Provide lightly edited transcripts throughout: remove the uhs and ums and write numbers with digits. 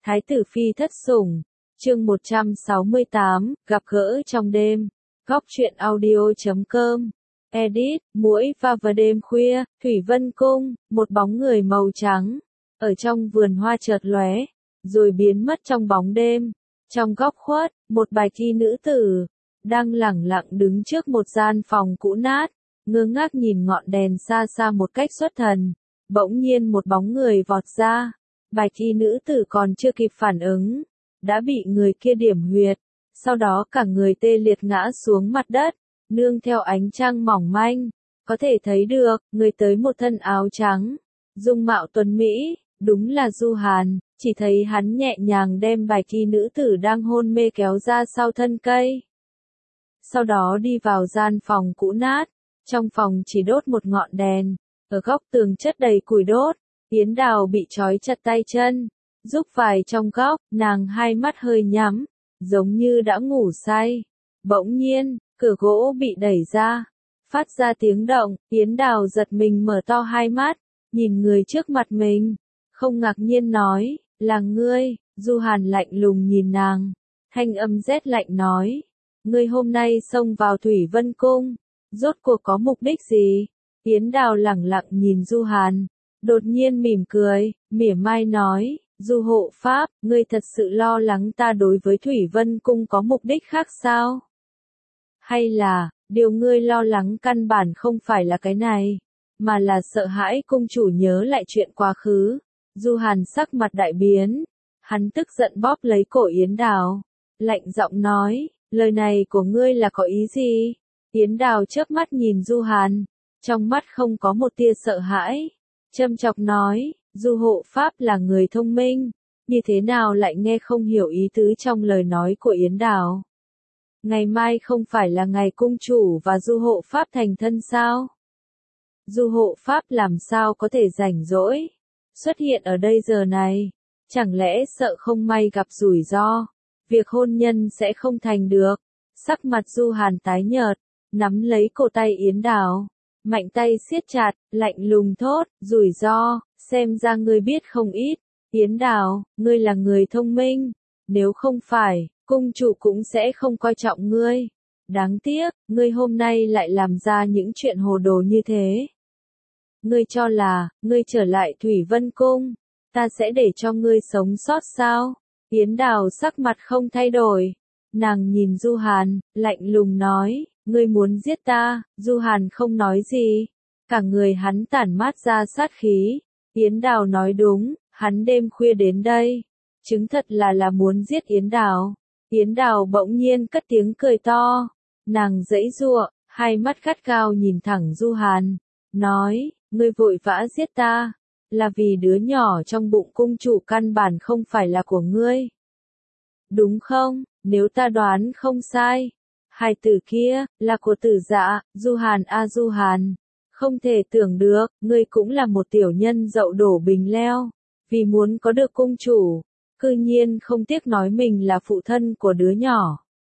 Thái tử phi thất sủng, chương 168, gặp gỡ trong đêm. Góc truyện audio.com. Edit, muỗi vào đêm khuya, Thủy Vân Cung, một bóng người màu trắng, ở trong vườn hoa chợt lóe, rồi biến mất trong bóng đêm. Trong góc khuất, một bạch y nữ tử, đang lẳng lặng đứng trước một gian phòng cũ nát, ngơ ngác nhìn ngọn đèn xa xa một cách xuất thần. Bỗng nhiên một bóng người vọt ra, bạch y nữ tử còn chưa kịp phản ứng, đã bị người kia điểm huyệt, sau đó cả người tê liệt ngã xuống mặt đất, nương theo ánh trăng mỏng manh, có thể thấy được, người tới một thân áo trắng, dung mạo tuấn mỹ, đúng là Du Hàn, chỉ thấy hắn nhẹ nhàng đem bạch y nữ tử đang hôn mê kéo ra sau thân cây. Sau đó đi vào gian phòng cũ nát, trong phòng chỉ đốt một ngọn đèn, ở góc tường chất đầy củi đốt, Yến Đào bị trói chặt tay chân, rúc vài trong góc, nàng hai mắt hơi nhắm, giống như đã ngủ say. Bỗng nhiên, cửa gỗ bị đẩy ra, phát ra tiếng động, Yến Đào giật mình mở to hai mắt, nhìn người trước mặt mình, không ngạc nhiên nói, là ngươi. Du Hàn lạnh lùng nhìn nàng, thanh âm rét lạnh nói, ngươi hôm nay xông vào Thủy Vân Cung, rốt cuộc có mục đích gì? Yến Đào lẳng lặng nhìn Du Hàn, đột nhiên mỉm cười, mỉa mai nói, Du hộ pháp, ngươi thật sự lo lắng ta đối với Thủy Vân Cung có mục đích khác sao? Hay là, điều ngươi lo lắng căn bản không phải là cái này, mà là sợ hãi cung chủ nhớ lại chuyện quá khứ? Du Hàn sắc mặt đại biến, hắn tức giận bóp lấy cổ Yến Đào, lạnh giọng nói, lời này của ngươi là có ý gì? Yến Đào chớp mắt nhìn Du Hàn, trong mắt không có một tia sợ hãi, châm chọc nói, Du hộ pháp là người thông minh, như thế nào lại nghe không hiểu ý tứ trong lời nói của Yến Đào? Ngày mai không phải là ngày cung chủ và Du hộ pháp thành thân sao? Du hộ pháp làm sao có thể rảnh rỗi xuất hiện ở đây giờ này? Chẳng lẽ sợ không may gặp rủi ro, việc hôn nhân sẽ không thành được? Sắc mặt Du Hàn tái nhợt, nắm lấy cổ tay Yến Đào, mạnh tay siết chặt, lạnh lùng thốt, rủi ro, xem ra ngươi biết không ít. Yến Đào, ngươi là người thông minh, nếu không phải, cung chủ cũng sẽ không coi trọng ngươi. Đáng tiếc, ngươi hôm nay lại làm ra những chuyện hồ đồ như thế. Ngươi cho là, ngươi trở lại Thủy Vân Cung, ta sẽ để cho ngươi sống sót sao? Yến Đào sắc mặt không thay đổi, nàng nhìn Du Hàn, lạnh lùng nói, ngươi muốn giết ta? Du Hàn không nói gì, cả người hắn tản mát ra sát khí. Yến Đào nói đúng, hắn đêm khuya đến đây, chứng thật là muốn giết Yến Đào. Yến Đào bỗng nhiên cất tiếng cười to, nàng giãy giụa, hai mắt gắt gao nhìn thẳng Du Hàn, nói, ngươi vội vã giết ta, là vì đứa nhỏ trong bụng cung chủ căn bản không phải là của ngươi. Đúng không? Nếu ta đoán không sai, hài tử kia, là của Tử Dạ. Du Hàn a Du Hàn, không thể tưởng được, ngươi cũng là một tiểu nhân dậu đổ bình leo, vì muốn có được cung chủ, cư nhiên không tiếc nói mình là phụ thân của đứa nhỏ.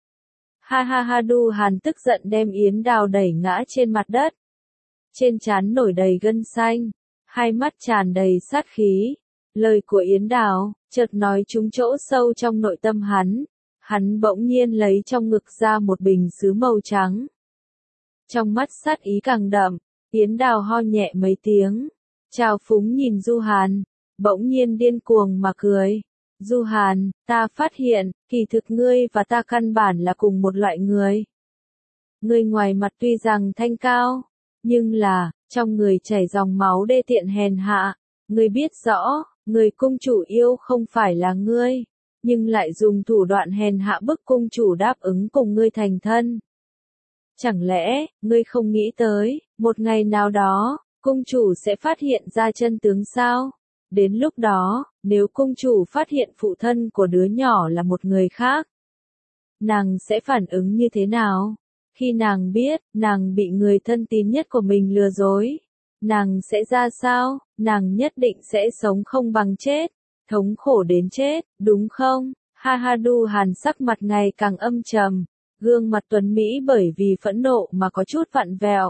Ha ha ha. Du Hàn tức giận đem Yến Đào đẩy ngã trên mặt đất, trên trán nổi đầy gân xanh, hai mắt tràn đầy sát khí. Lời của Yến Đào chợt nói trúng chỗ sâu trong nội tâm hắn bỗng nhiên lấy trong ngực ra một bình sứ màu trắng. Trong mắt sát ý càng đậm, Yến Đào ho nhẹ mấy tiếng, trào phúng nhìn Du Hàn, bỗng nhiên điên cuồng mà cười. Du Hàn, ta phát hiện, kỳ thực ngươi và ta căn bản là cùng một loại người. Ngươi ngoài mặt tuy rằng thanh cao, nhưng là, trong người chảy dòng máu đê tiện hèn hạ. Ngươi biết rõ, người cung chủ yêu không phải là ngươi, nhưng lại dùng thủ đoạn hèn hạ bức cung chủ đáp ứng cùng ngươi thành thân. Chẳng lẽ, ngươi không nghĩ tới, một ngày nào đó, cung chủ sẽ phát hiện ra chân tướng sao? Đến lúc đó, nếu cung chủ phát hiện phụ thân của đứa nhỏ là một người khác, nàng sẽ phản ứng như thế nào? Khi nàng biết, nàng bị người thân tín nhất của mình lừa dối, nàng sẽ ra sao? Nàng nhất định sẽ sống không bằng chết, thống khổ đến chết, đúng không? Ha ha. Du Hàn sắc mặt ngày càng âm trầm, gương mặt tuấn mỹ bởi vì phẫn nộ mà có chút vặn vẹo.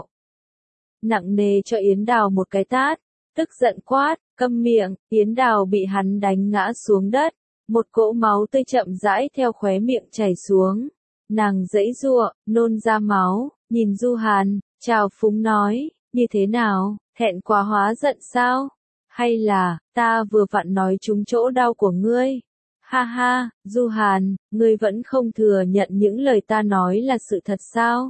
Nặng nề cho Yến Đào một cái tát, tức giận quát, câm miệng. Yến Đào bị hắn đánh ngã xuống đất, Một cỗ máu tươi chậm rãi theo khóe miệng chảy xuống. Nàng giãy giụa, nôn ra máu, nhìn Du Hàn, trào phúng nói, như thế nào, thẹn quá hóa giận sao? Hay là, ta vừa vặn nói trúng chỗ đau của ngươi? Ha ha, Du Hàn, ngươi vẫn không thừa nhận những lời ta nói là sự thật sao?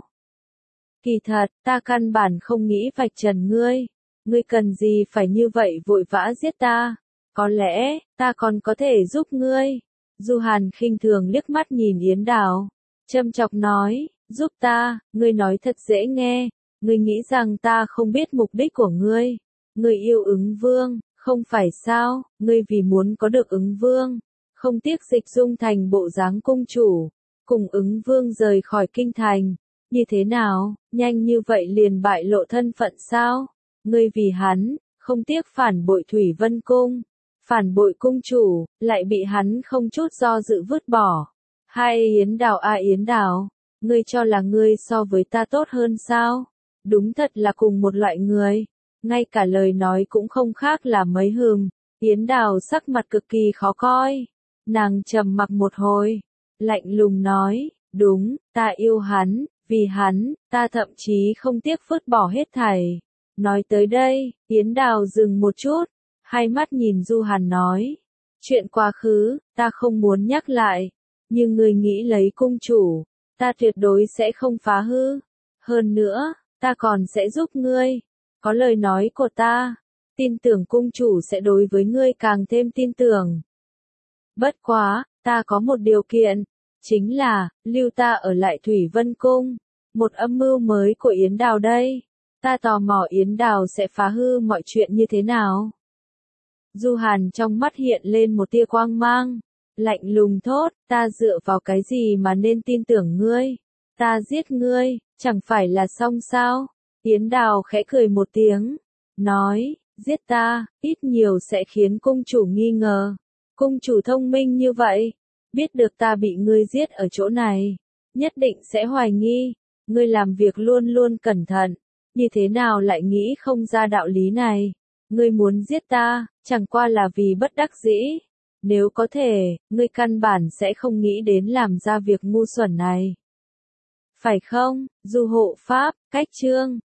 Kỳ thật, ta căn bản không nghĩ vạch trần ngươi. Ngươi cần gì phải như vậy vội vã giết ta? Có lẽ, ta còn có thể giúp ngươi. Du Hàn khinh thường liếc mắt nhìn Yến Đào. Châm chọc nói, giúp ta, ngươi nói thật dễ nghe. Ngươi nghĩ rằng ta không biết mục đích của ngươi. Ngươi yêu Ứng Vương, không phải sao? Ngươi vì muốn có được Ứng Vương, không tiếc dịch dung thành bộ dáng cung chủ, cùng Ứng Vương rời khỏi kinh thành. Như thế nào, nhanh như vậy liền bại lộ thân phận sao? Ngươi vì hắn, không tiếc phản bội Thủy Vân Cung, phản bội cung chủ, lại bị hắn không chút do dự vứt bỏ. Hai Yến Đào à Yến Đào, ngươi cho là ngươi so với ta tốt hơn sao? Đúng thật là cùng một loại người, ngay cả lời nói cũng không khác là mấy hừm. Yến Đào sắc mặt cực kỳ khó coi, nàng trầm mặc một hồi, lạnh lùng nói, đúng, ta yêu hắn, vì hắn, ta thậm chí không tiếc vứt bỏ hết thảy. Nói tới đây, Yến Đào dừng một chút, hai mắt nhìn Du Hàn nói, chuyện quá khứ, ta không muốn nhắc lại, nhưng ngươi nghĩ lấy cung chủ, ta tuyệt đối sẽ không phá hư. Hơn nữa, ta còn sẽ giúp ngươi, có lời nói của ta, tin tưởng cung chủ sẽ đối với ngươi càng thêm tin tưởng. Bất quá, ta có một điều kiện, chính là, lưu ta ở lại Thủy Vân Cung, một âm mưu mới của Yến Đào đây. Ta tò mò Yến Đào sẽ phá hư mọi chuyện như thế nào? Du Hàn trong mắt hiện lên một tia quang mang, lạnh lùng thốt, ta dựa vào cái gì mà nên tin tưởng ngươi? Ta giết ngươi, chẳng phải là xong sao? Yến Đào khẽ cười một tiếng, nói, giết ta, ít nhiều sẽ khiến cung chủ nghi ngờ. Cung chủ thông minh như vậy, biết được ta bị ngươi giết ở chỗ này, nhất định sẽ hoài nghi, ngươi làm việc luôn luôn cẩn thận, như thế nào lại nghĩ không ra đạo lý này? Ngươi muốn giết ta, chẳng qua là vì bất đắc dĩ. Nếu có thể, ngươi căn bản sẽ không nghĩ đến làm ra việc ngu xuẩn này. Phải không, Du hộ pháp, cách chương